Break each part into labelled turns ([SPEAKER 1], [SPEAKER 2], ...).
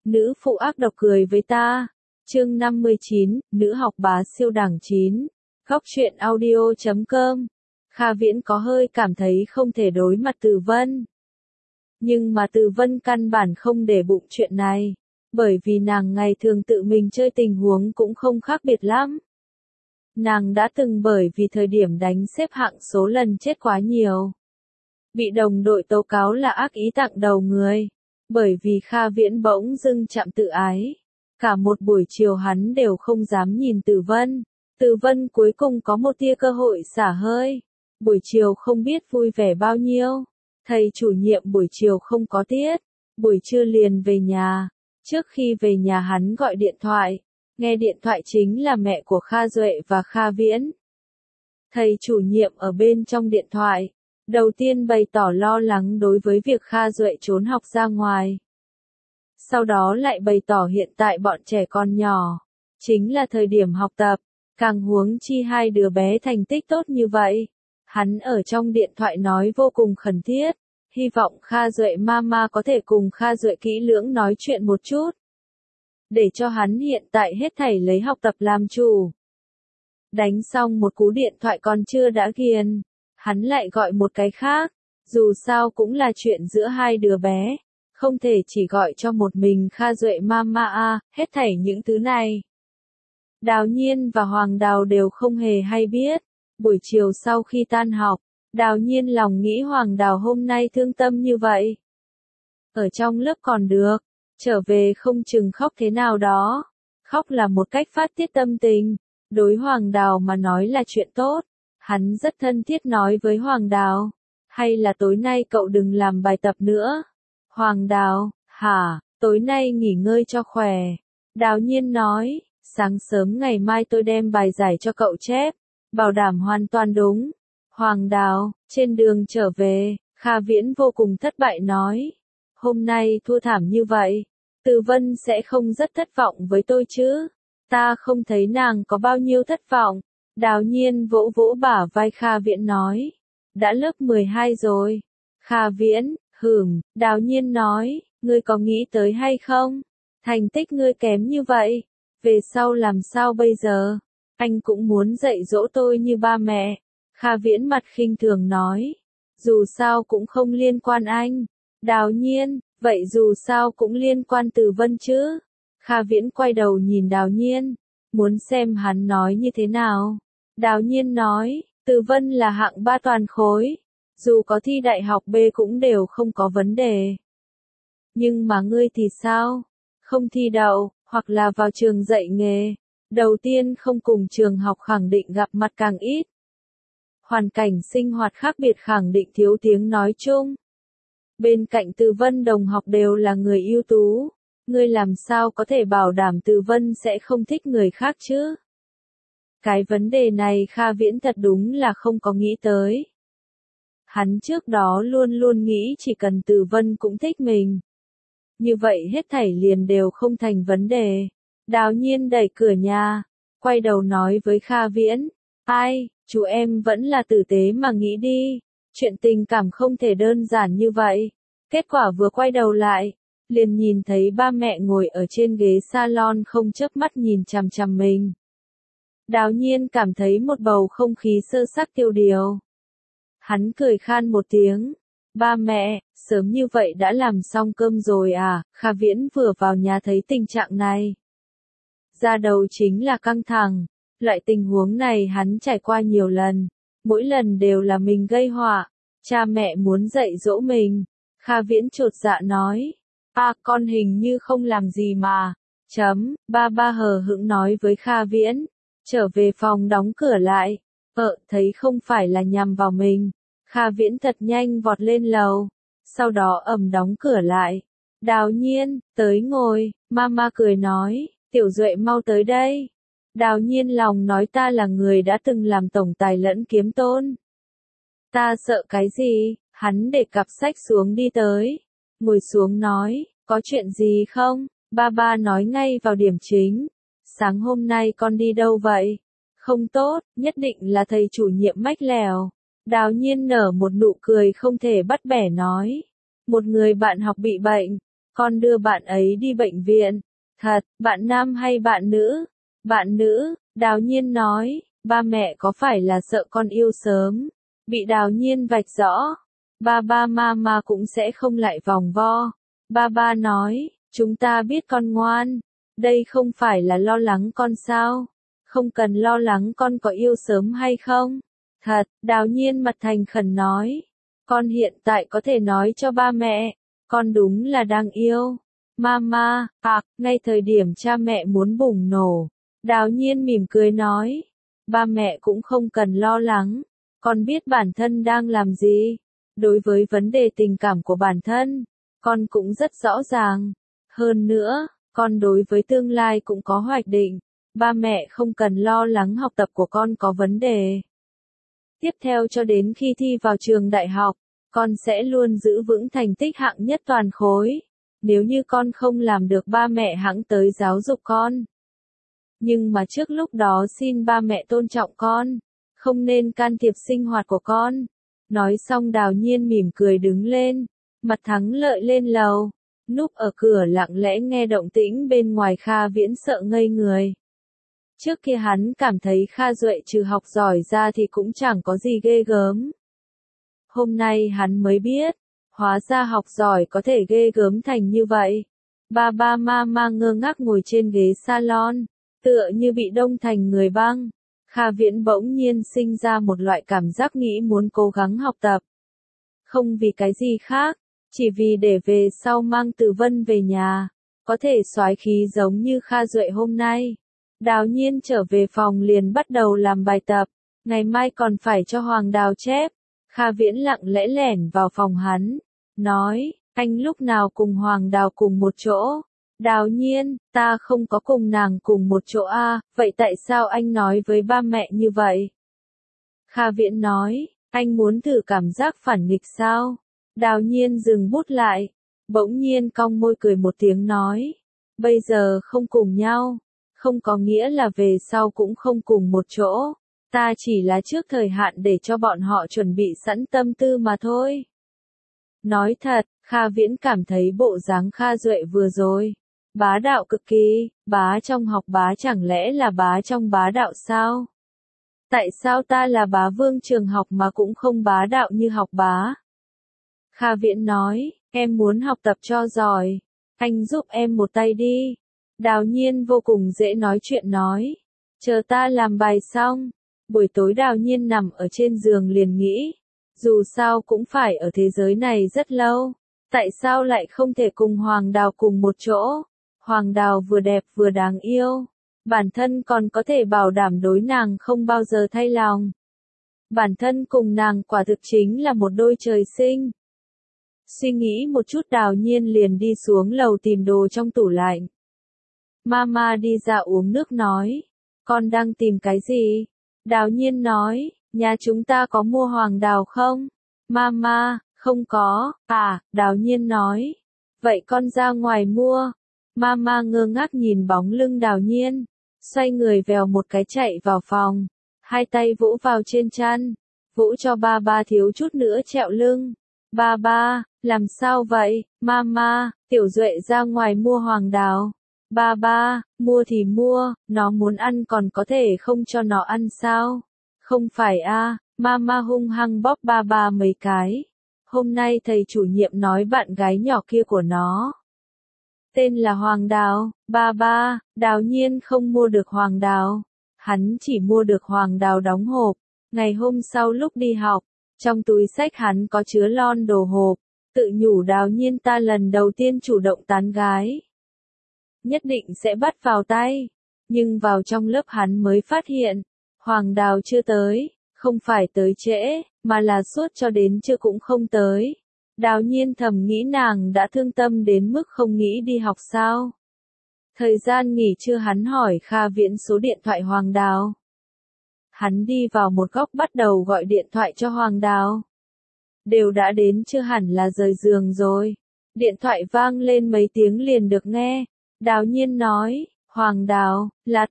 [SPEAKER 1] Nữ phụ ác độc cười với ta. Chương 59, nữ học bá siêu đẳng 9. Góc truyện audio.com. Kha Viễn có hơi cảm thấy không thể đối mặt Từ Vân. Nhưng mà Từ Vân căn bản không để bụng chuyện này, bởi vì nàng ngày thường tự mình chơi tình huống cũng không khác biệt lắm. Nàng đã từng bởi vì thời điểm đánh xếp hạng số lần chết quá nhiều, bị đồng đội tố cáo là ác ý tặng đầu người, bởi vì Kha Viễn bỗng dưng chạm tự ái. Cả một buổi chiều hắn đều không dám nhìn Từ Vân. Từ Vân cuối cùng có một tia cơ hội xả hơi. Buổi chiều không biết vui vẻ bao nhiêu. Thầy chủ nhiệm buổi chiều không có tiết. Buổi trưa liền về nhà. Trước khi về nhà hắn gọi điện thoại. Nghe điện thoại chính là mẹ của Kha Duệ và Kha Viễn. Thầy chủ nhiệm ở bên trong điện thoại. Đầu tiên bày tỏ lo lắng đối với việc Kha Duệ trốn học ra ngoài. Sau đó lại bày tỏ hiện tại bọn trẻ con nhỏ, chính là thời điểm học tập, càng huống chi hai đứa bé thành tích tốt như vậy. Hắn ở trong điện thoại nói vô cùng khẩn thiết, hy vọng Kha Duệ mama có thể cùng Kha Duệ kỹ lưỡng nói chuyện một chút. Để cho hắn hiện tại hết thảy lấy học tập làm chủ. Đánh xong một cú điện thoại còn chưa đã ghiền, hắn lại gọi một cái khác, dù sao cũng là chuyện giữa hai đứa bé. Không thể chỉ gọi cho một mình Kha Duệ mama a, hết thảy những thứ này. Đào Nhiên và Hoàng Đào đều không hề hay biết. Buổi chiều sau khi tan học, Đào Nhiên lòng nghĩ Hoàng Đào hôm nay thương tâm như vậy. Ở trong lớp còn được, trở về không chừng khóc thế nào đó. Khóc là một cách phát tiết tâm tình, đối Hoàng Đào mà nói là chuyện tốt. Hắn rất thân thiết nói với Hoàng Đào, hay là tối nay cậu đừng làm bài tập nữa. Hoàng Đào, hả, tối nay nghỉ ngơi cho khỏe. Đào Nhiên nói, sáng sớm ngày mai tôi đem bài giải cho cậu chép, bảo đảm hoàn toàn đúng. Hoàng Đào, trên đường trở về, Kha Viễn vô cùng thất bại nói, hôm nay thua thảm như vậy, Từ Vân sẽ không rất thất vọng với tôi chứ. Ta không thấy nàng có bao nhiêu thất vọng. Đào Nhiên vỗ vỗ bả vai Kha Viễn nói, đã lớp 12 rồi. Kha Viễn, Đào Nhiên nói, ngươi có nghĩ tới hay không? Thành tích ngươi kém như vậy, về sau làm sao bây giờ? Anh cũng muốn dạy dỗ tôi như ba mẹ. Kha Viễn mặt khinh thường nói, dù sao cũng không liên quan anh. Đào Nhiên, vậy dù sao cũng liên quan Từ Vân chứ? Kha Viễn quay đầu nhìn Đào Nhiên, muốn xem hắn nói như thế nào. Đào Nhiên nói, Từ Vân là hạng 3 toàn khối. Dù có thi đại học B cũng đều không có vấn đề. Nhưng mà ngươi thì sao? Không thi đậu, hoặc là vào trường dạy nghề. Đầu tiên không cùng trường học khẳng định gặp mặt càng ít. Hoàn cảnh sinh hoạt khác biệt khẳng định thiếu tiếng nói chung. Bên cạnh Từ Vân đồng học đều là người ưu tú. Ngươi làm sao có thể bảo đảm Từ Vân sẽ không thích người khác chứ? Cái vấn đề này Kha Viễn thật đúng là không có nghĩ tới. Hắn trước đó luôn luôn nghĩ chỉ cần Từ Vân cũng thích mình. Như vậy hết thảy liền đều không thành vấn đề. Đào Nhiên đẩy cửa nhà, quay đầu nói với Kha Viễn, ai, chú em vẫn là tử tế mà nghĩ đi, chuyện tình cảm không thể đơn giản như vậy. Kết quả vừa quay đầu lại, liền nhìn thấy ba mẹ ngồi ở trên ghế salon không chớp mắt nhìn chằm chằm mình. Đào Nhiên cảm thấy một bầu không khí sơ xác tiêu điều. Hắn cười khan một tiếng. Ba mẹ, sớm như vậy đã làm xong cơm rồi à? Kha Viễn vừa vào nhà thấy tình trạng này. Ra đầu chính là căng thẳng. Loại tình huống này hắn trải qua nhiều lần. Mỗi lần đều là mình gây họa. Cha mẹ muốn dạy dỗ mình. Kha Viễn chột dạ nói. Con hình như không làm gì mà. Ba hờ hững nói với Kha Viễn. Trở về phòng đóng cửa lại. Thấy không phải là nhằm vào mình. Kha Viễn thật nhanh vọt lên lầu, sau đó ầm đóng cửa lại. Đào Nhiên, tới ngồi, mama cười nói, Tiểu Duệ mau tới đây. Đào Nhiên lòng nói ta là người đã từng làm tổng tài lẫn kiếm tôn. Ta sợ cái gì? Hắn để cặp sách xuống đi tới, ngồi xuống nói, có chuyện gì không? Ba nói ngay vào điểm chính. Sáng hôm nay con đi đâu vậy? Không tốt, nhất định là thầy chủ nhiệm mách lèo. Đào Nhiên nở một nụ cười không thể bắt bẻ nói. Một người bạn học bị bệnh, con đưa bạn ấy đi bệnh viện. Thật, bạn nam hay bạn nữ? Bạn nữ, Đào Nhiên nói, ba mẹ có phải là sợ con yêu sớm? Bị Đào Nhiên vạch rõ. Ba mama cũng sẽ không lại vòng vo. Ba nói, chúng ta biết con ngoan. Đây không phải là lo lắng con sao? Không cần lo lắng con có yêu sớm hay không. Thật, Đào Nhiên mặt thành khẩn nói. Con hiện tại có thể nói cho ba mẹ, con đúng là đang yêu. Mama, ngay thời điểm cha mẹ muốn bùng nổ. Đào Nhiên mỉm cười nói. Ba mẹ cũng không cần lo lắng. Con biết bản thân đang làm gì. Đối với vấn đề tình cảm của bản thân, con cũng rất rõ ràng. Hơn nữa, con đối với tương lai cũng có hoạch định. Ba mẹ không cần lo lắng học tập của con có vấn đề. Tiếp theo cho đến khi thi vào trường đại học, con sẽ luôn giữ vững thành tích hạng nhất toàn khối. Nếu như con không làm được ba mẹ hẵng tới giáo dục con. Nhưng mà trước lúc đó xin ba mẹ tôn trọng con, không nên can thiệp sinh hoạt của con. Nói xong Đào Nhiên mỉm cười đứng lên, mặt thắng lợi lên lầu, núp ở cửa lặng lẽ nghe động tĩnh bên ngoài. Kha Viễn sợ ngây người. Trước kia hắn cảm thấy Kha Duệ trừ học giỏi ra thì cũng chẳng có gì ghê gớm. Hôm nay hắn mới biết, hóa ra học giỏi có thể ghê gớm thành như vậy. Ba mama ngơ ngác ngồi trên ghế salon, tựa như bị đông thành người băng. Kha Viễn bỗng nhiên sinh ra một loại cảm giác nghĩ muốn cố gắng học tập. Không vì cái gì khác, chỉ vì để về sau mang Từ Vân về nhà, có thể soái khí giống như Kha Duệ hôm nay. Đào Nhiên trở về phòng liền bắt đầu làm bài tập, ngày mai còn phải cho Hoàng Đào chép. Kha Viễn lặng lẽ lẻn vào phòng hắn, nói, anh lúc nào cùng Hoàng Đào cùng một chỗ? Đào Nhiên, ta không có cùng nàng cùng một chỗ a, vậy tại sao anh nói với ba mẹ như vậy? Kha Viễn nói, anh muốn thử cảm giác phản nghịch sao? Đào Nhiên dừng bút lại, bỗng nhiên cong môi cười một tiếng nói, bây giờ không cùng nhau, không có nghĩa là về sau cũng không cùng một chỗ. Ta chỉ là trước thời hạn để cho bọn họ chuẩn bị sẵn tâm tư mà thôi. Nói thật, Kha Viễn cảm thấy bộ dáng Kha Duệ vừa rồi bá đạo cực kỳ. Bá trong học bá chẳng lẽ là bá trong bá đạo sao? Tại sao ta là bá vương trường học mà cũng không bá đạo như học bá? Kha Viễn nói, em muốn học tập cho giỏi, anh giúp em một tay đi. Đào Nhiên vô cùng dễ nói chuyện nói, chờ ta làm bài xong. Buổi tối Đào Nhiên nằm ở trên giường liền nghĩ, dù sao cũng phải ở thế giới này rất lâu, tại sao lại không thể cùng Hoàng Đào cùng một chỗ? Hoàng Đào vừa đẹp vừa đáng yêu, bản thân còn có thể bảo đảm đối nàng không bao giờ thay lòng. Bản thân cùng nàng quả thực chính là một đôi trời sinh. Suy nghĩ một chút Đào Nhiên liền đi xuống lầu tìm đồ trong tủ lạnh. Mama đi ra uống nước nói, con đang tìm cái gì? Đào Nhiên nói, nhà chúng ta có mua Hoàng Đào không? Mama, không có. Đào Nhiên nói, vậy con ra ngoài mua. Mama ngơ ngác nhìn bóng lưng Đào Nhiên, xoay người vèo một cái chạy vào phòng, hai tay vỗ vào trên chăn, vỗ cho ba thiếu chút nữa trẹo lưng. Ba, làm sao vậy? Mama, Tiểu Duệ ra ngoài mua Hoàng Đào. Ba, mua thì mua, nó muốn ăn còn có thể không cho nó ăn sao? Không phải Mama hung hăng bóp ba mấy cái. Hôm nay thầy chủ nhiệm nói bạn gái nhỏ kia của nó tên là Hoàng Đào. Ba, Đào Nhiên không mua được Hoàng Đào. Hắn chỉ mua được Hoàng Đào đóng hộp. Ngày hôm sau lúc đi học, trong túi xách hắn có chứa lon đồ hộp. Tự nhủ Đào Nhiên ta lần đầu tiên chủ động tán gái, nhất định sẽ bắt vào tay. Nhưng vào trong lớp hắn mới phát hiện, Hoàng Đào chưa tới, không phải tới trễ, mà là suốt cho đến trưa cũng không tới. Đào Nhiên thầm nghĩ nàng đã thương tâm đến mức không nghĩ đi học sao. Thời gian nghỉ trưa hắn hỏi Kha Viễn số điện thoại Hoàng Đào. Hắn đi vào một góc bắt đầu gọi điện thoại cho Hoàng Đào. Đều đã đến chưa hẳn là rời giường rồi. Điện thoại vang lên mấy tiếng liền được nghe. Đào Nhiên nói, Hoàng Đào, là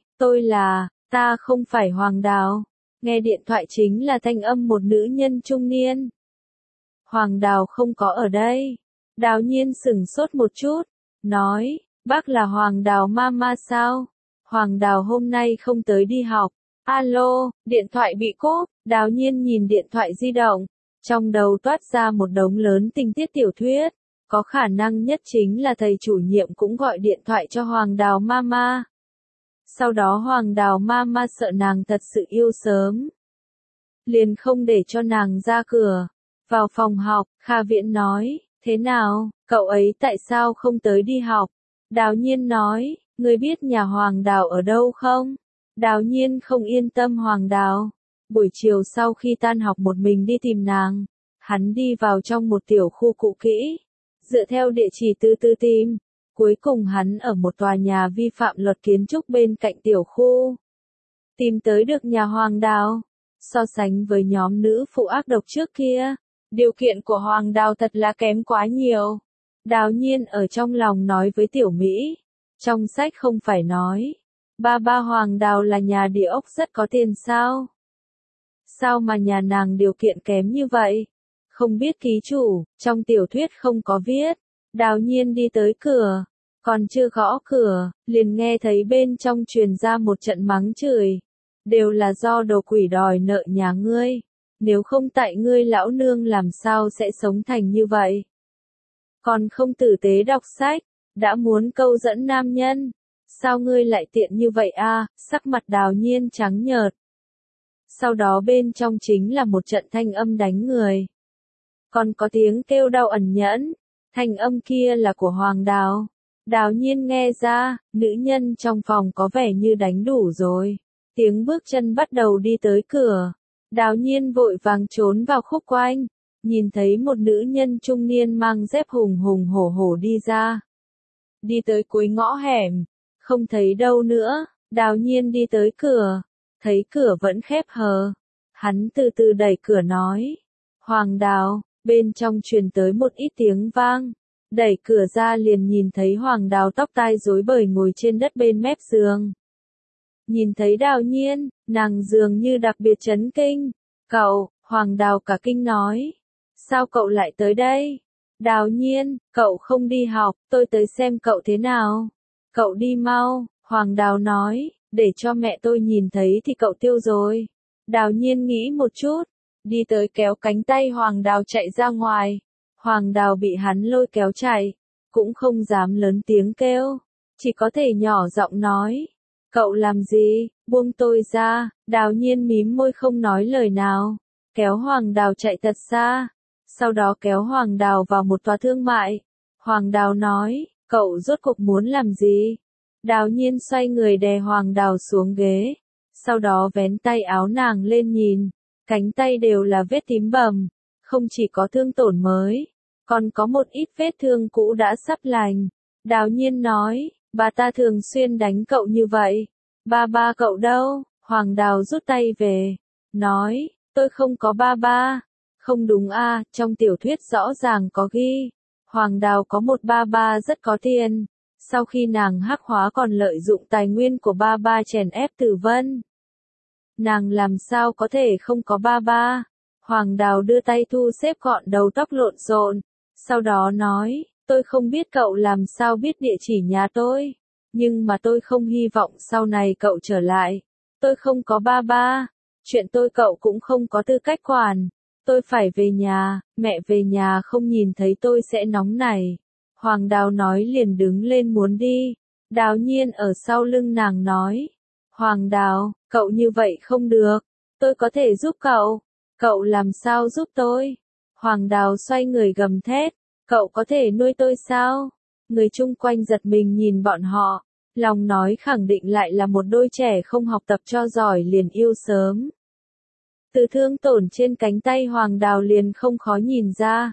[SPEAKER 1] ta không phải Hoàng Đào. Nghe điện thoại chính là thanh âm một nữ nhân trung niên. Hoàng Đào không có ở đây. Đào Nhiên sửng sốt một chút, nói, bác là Hoàng Đào mama sao? Hoàng Đào hôm nay không tới đi học. Alo, điện thoại bị cốp, Đào Nhiên nhìn điện thoại di động, trong đầu toát ra một đống lớn tình tiết tiểu thuyết, có khả năng nhất chính là thầy chủ nhiệm cũng gọi điện thoại cho Hoàng Đào mama. Sau đó Hoàng Đào mama sợ nàng thật sự yêu sớm, liền không để cho nàng ra cửa. Vào phòng học, Kha Viễn nói, thế nào, cậu ấy tại sao không tới đi học? Đào Nhiên nói, ngươi biết nhà Hoàng Đào ở đâu không? Đào Nhiên không yên tâm Hoàng Đào. Buổi chiều sau khi tan học một mình đi tìm nàng, hắn đi vào trong một tiểu khu cũ kỹ, dựa theo địa chỉ từ từ tìm. Cuối cùng hắn ở một tòa nhà vi phạm luật kiến trúc bên cạnh tiểu khu tìm tới được nhà Hoàng Đào. So sánh với nhóm nữ phụ ác độc trước kia, điều kiện của Hoàng Đào thật là kém quá nhiều. Đào Nhiên ở trong lòng nói với Tiểu Mỹ, trong sách không phải nói, ba Hoàng Đào là nhà địa ốc rất có tiền sao? Sao mà nhà nàng điều kiện kém như vậy? Không biết ký chủ, trong tiểu thuyết không có viết. Đào Nhiên đi tới cửa, còn chưa gõ cửa, liền nghe thấy bên trong truyền ra một trận mắng chửi. Đều là do đồ quỷ đòi nợ nhà ngươi. Nếu không tại ngươi lão nương làm sao sẽ sống thành như vậy? Còn không tử tế đọc sách, đã muốn câu dẫn nam nhân. Sao ngươi lại tiện như vậy a? Sắc mặt Đào Nhiên trắng nhợt. Sau đó bên trong chính là một trận thanh âm đánh người. Còn có tiếng kêu đau ẩn nhẫn. Thanh âm kia là của Hoàng Đào. Đào Nhiên nghe ra, nữ nhân trong phòng có vẻ như đánh đủ rồi. Tiếng bước chân bắt đầu đi tới cửa. Đào Nhiên vội vàng trốn vào khúc quanh. Nhìn thấy một nữ nhân trung niên mang dép hùng hùng hổ hổ đi ra. Đi tới cuối ngõ hẻm. Không thấy đâu nữa. Đào Nhiên đi tới cửa. Thấy cửa vẫn khép hờ. Hắn từ từ đẩy cửa nói. Hoàng Đào, bên trong truyền tới một ít tiếng vang. Đẩy cửa ra liền nhìn thấy Hoàng Đào tóc tai rối bời ngồi trên đất bên mép giường. Nhìn thấy Đào Nhiên, nàng dường như đặc biệt chấn kinh. Cậu, Hoàng Đào cả kinh nói. Sao cậu lại tới đây? Đào Nhiên, cậu không đi học, tôi tới xem cậu thế nào. Cậu đi mau, Hoàng Đào nói, để cho mẹ tôi nhìn thấy thì cậu tiêu rồi. Đào Nhiên nghĩ một chút, đi tới kéo cánh tay Hoàng Đào chạy ra ngoài. Hoàng Đào bị hắn lôi kéo chạy, cũng không dám lớn tiếng kêu, chỉ có thể nhỏ giọng nói. Cậu làm gì, buông tôi ra. Đào Nhiên mím môi không nói lời nào, kéo Hoàng Đào chạy thật xa, sau đó kéo Hoàng Đào vào một tòa thương mại. Hoàng Đào nói, cậu rốt cuộc muốn làm gì? Đào Nhiên xoay người đè Hoàng Đào xuống ghế, sau đó vén tay áo nàng lên nhìn, cánh tay đều là vết tím bầm, không chỉ có thương tổn mới, còn có một ít vết thương cũ đã sắp lành. Đào Nhiên nói, bà ta thường xuyên đánh cậu như vậy. Ba cậu đâu? Hoàng Đào rút tay về, nói, tôi không có ba. Không đúng a, trong tiểu thuyết rõ ràng có ghi. Hoàng Đào có một ba rất có tiền. Sau khi nàng hắc hóa còn lợi dụng tài nguyên của ba chèn ép Tử Vân. Nàng làm sao có thể không có ba? Hoàng Đào đưa tay thu xếp gọn đầu tóc lộn xộn, sau đó nói, tôi không biết cậu làm sao biết địa chỉ nhà tôi, nhưng mà tôi không hy vọng sau này cậu trở lại. Tôi không có ba, chuyện tôi cậu cũng không có tư cách quản. Tôi phải về nhà, mẹ về nhà không nhìn thấy tôi sẽ nóng nảy. Hoàng Đào nói liền đứng lên muốn đi. Đào Nhiên ở sau lưng nàng nói, Hoàng Đào, cậu như vậy không được, tôi có thể giúp cậu. Cậu làm sao giúp tôi? Hoàng Đào xoay người gầm thét, cậu có thể nuôi tôi sao? Người chung quanh giật mình nhìn bọn họ, lòng nói khẳng định lại là một đôi trẻ không học tập cho giỏi liền yêu sớm. Từ thương tổn trên cánh tay Hoàng Đào liền không khó nhìn ra.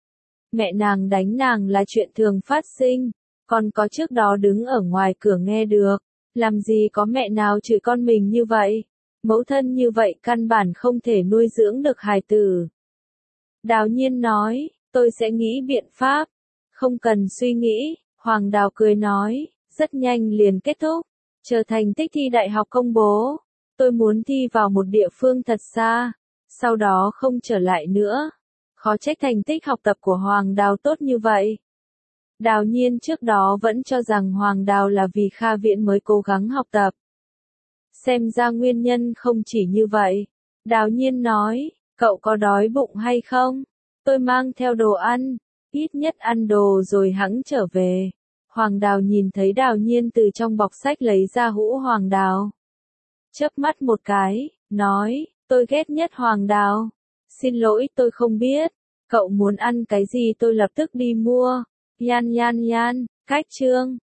[SPEAKER 1] Mẹ nàng đánh nàng là chuyện thường phát sinh, còn có trước đó đứng ở ngoài cửa nghe được, làm gì có mẹ nào chửi con mình như vậy. Mẫu thân như vậy căn bản không thể nuôi dưỡng được hài tử. Đào Nhiên nói, tôi sẽ nghĩ biện pháp. Không cần suy nghĩ, Hoàng Đào cười nói, rất nhanh liền kết thúc. Chờ thành tích thi đại học công bố, tôi muốn thi vào một địa phương thật xa, sau đó không trở lại nữa. Khó trách thành tích học tập của Hoàng Đào tốt như vậy. Đào Nhiên trước đó vẫn cho rằng Hoàng Đào là vì Kha Viễn mới cố gắng học tập. Xem ra nguyên nhân không chỉ như vậy. Đào Nhiên nói, cậu có đói bụng hay không? Tôi mang theo đồ ăn, ít nhất ăn đồ rồi hẵng trở về. Hoàng Đào nhìn thấy Đào Nhiên từ trong bọc sách lấy ra hũ Hoàng Đào. Chớp mắt một cái, nói, tôi ghét nhất Hoàng Đào. Xin lỗi tôi không biết, cậu muốn ăn cái gì tôi lập tức đi mua. Yan, cách chương.